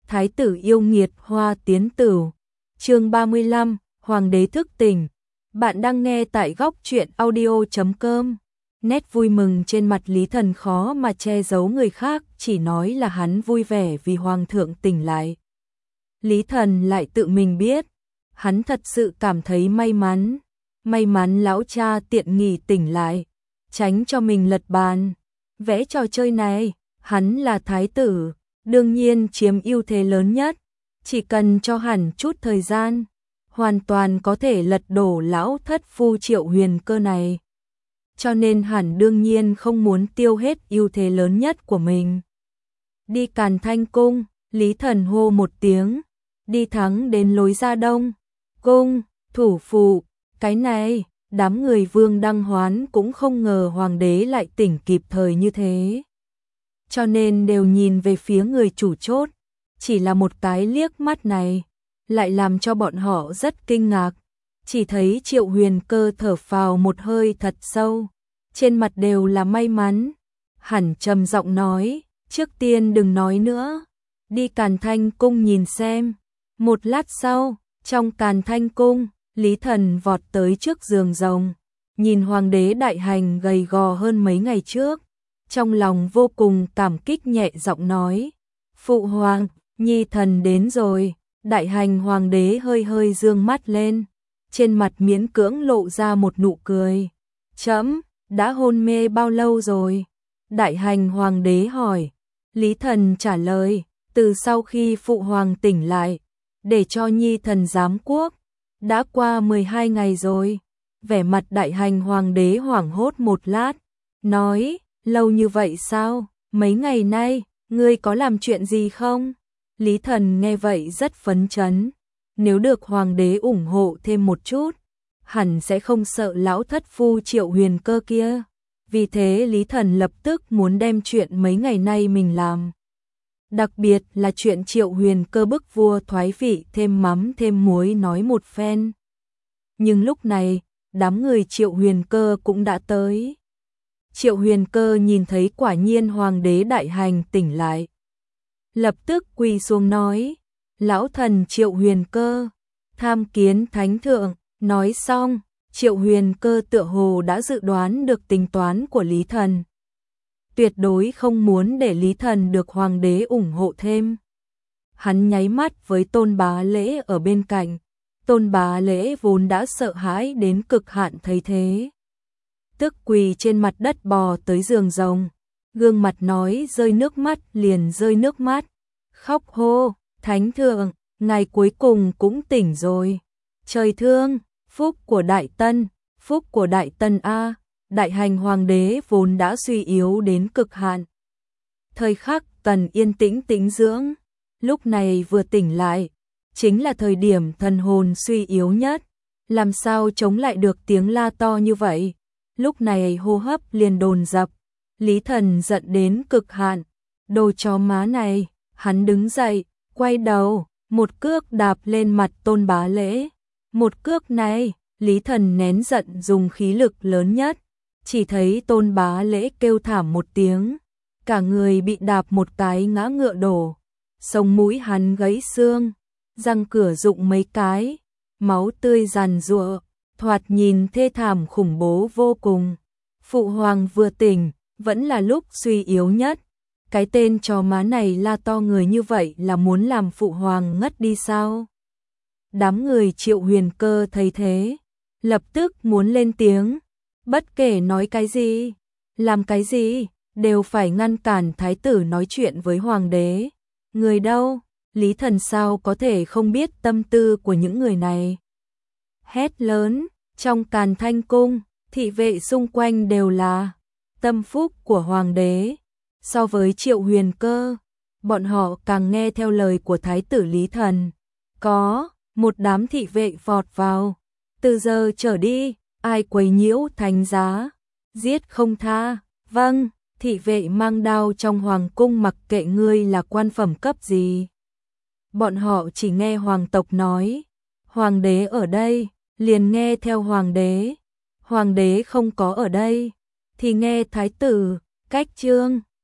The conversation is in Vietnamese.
Thái tử yêu nghiệt hoa tiến tử. Chương 35, Hoàng đế thức tỉnh. Bạn đang nghe tại góc truyện audio.com. Nét vui mừng trên mặt Lý Thần khó mà che giấu người khác, chỉ nói là hắn vui vẻ vì Hoàng thượng tỉnh lại. Lý Thần lại tự mình biết, hắn thật sự cảm thấy may mắn lão cha tiện nghỉ tỉnh lại, tránh cho mình lật bàn. Vẽ trò chơi này, hắn là thái tử, đương nhiên chiếm ưu thế lớn nhất, chỉ cần cho hẳn chút thời gian, hoàn toàn có thể lật đổ lão thất phu Triệu Huyền Cơ này. Cho nên hẳn đương nhiên không muốn tiêu hết ưu thế lớn nhất của mình. Đi Càn Thanh cung, Lý Thần hô một tiếng, đi thẳng đến lối ra Đông cung, thủ phủ. Cái này, đám người Vương Đăng Hoán cũng không ngờ hoàng đế lại tỉnh kịp thời như thế. Cho nên đều nhìn về phía người chủ chốt, chỉ là một cái liếc mắt này, lại làm cho bọn họ rất kinh ngạc. Chỉ thấy Triệu Huyền Cơ thở phào một hơi thật sâu, trên mặt đều là may mắn. Hẳn trầm giọng nói, trước tiên đừng nói nữa, đi Càn Thanh cung nhìn xem. Một lát sau, trong Càn Thanh cung, Lý Thần vọt tới trước giường rồng, nhìn hoàng đế đại hành gầy gò hơn mấy ngày trước, trong lòng vô cùng cảm kích, nhẹ giọng nói, phụ hoàng, nhi thần đến rồi. Đại hành hoàng đế hơi hơi dương mắt lên, trên mặt miễn cưỡng lộ ra một nụ cười. Trẫm đã hôn mê bao lâu rồi? Đại hành hoàng đế hỏi. Lý Thần trả lời, từ sau khi phụ hoàng tỉnh lại, để cho nhi thần giám quốc, đã qua 12 ngày rồi. Vẻ mặt đại hành hoàng đế hoảng hốt một lát, nói, lâu như vậy sao? Mấy ngày nay, ngươi có làm chuyện gì không? Lý Thần nghe vậy rất phấn chấn, nếu được hoàng đế ủng hộ thêm một chút, hẳn sẽ không sợ lão thất phu Triệu Huyền Cơ kia. Vì thế Lý Thần lập tức muốn đem chuyện mấy ngày nay mình làm, đặc biệt là chuyện Triệu Huyền Cơ bức vua thoái vị thêm mắm thêm muối nói một phen. Nhưng lúc này, đám người Triệu Huyền Cơ cũng đã tới. Triệu Huyền Cơ nhìn thấy quả nhiên hoàng đế đại hành tỉnh lại, lập tức quỳ xuống nói, lão thần Triệu Huyền Cơ, tham kiến thánh thượng. Nói xong, Triệu Huyền Cơ tựa hồ đã dự đoán được tính toán của Lý Thần, tuyệt đối không muốn để Lý Thần được hoàng đế ủng hộ thêm. Hắn nháy mắt với Tôn Bá Lễ ở bên cạnh. Tôn Bá Lễ vốn đã sợ hãi đến cực hạn thấy thế, tức quỳ trên mặt đất bò tới giường rồng, gương mặt nói rơi nước mắt liền rơi nước mắt, khóc hô, thánh thượng, ngài cuối cùng cũng tỉnh rồi. Trời thương, phúc của Đại Tân a. Đại hành hoàng đế vốn đã suy yếu đến cực hạn, thời khắc cần yên tĩnh tĩnh dưỡng, lúc này vừa tỉnh lại, chính là thời điểm thần hồn suy yếu nhất, làm sao chống lại được tiếng la to như vậy. Lúc này hô hấp liền dồn dập. Lý Thần giận đến cực hạn, đồ chó má này. Hắn đứng dậy, quay đầu, một cước đạp lên mặt Tôn Bá Lễ. Một cước này, Lý Thần nén giận dùng khí lực lớn nhất, chỉ thấy Tôn Bá Lễ kêu thảm một tiếng, cả người bị đạp một cái ngã ngựa đổ, sống mũi hắn gãy xương, răng cửa rụng mấy cái, máu tươi giàn giụa, thoạt nhìn thê thảm khủng bố vô cùng. Phụ hoàng vừa tỉnh, vẫn là lúc suy yếu nhất. Cái tên chó má này la to người như vậy là muốn làm phụ hoàng ngất đi sao? Đám người Triệu Huyền Cơ thấy thế, lập tức muốn lên tiếng, bất kể nói cái gì, làm cái gì, đều phải ngăn cản thái tử nói chuyện với hoàng đế. Người đâu? Lý Thần sao có thể không biết tâm tư của những người này? Hét lớn, trong Càn Thanh cung, thị vệ xung quanh đều là tâm phúc của hoàng đế. So với Triệu Huyền Cơ, bọn họ càng nghe theo lời của thái tử Lý Thần. Có một đám thị vệ vọt vào, từ giờ trở đi, ai quấy nhiễu thánh giá, giết không tha. Vâng, thị vệ mang đao trong hoàng cung mặc kệ ngươi là quan phẩm cấp gì. Bọn họ chỉ nghe hoàng tộc nói, hoàng đế ở đây, liền nghe theo hoàng đế. Hoàng đế không có ở đây, thì nghe thái tử. Cách chương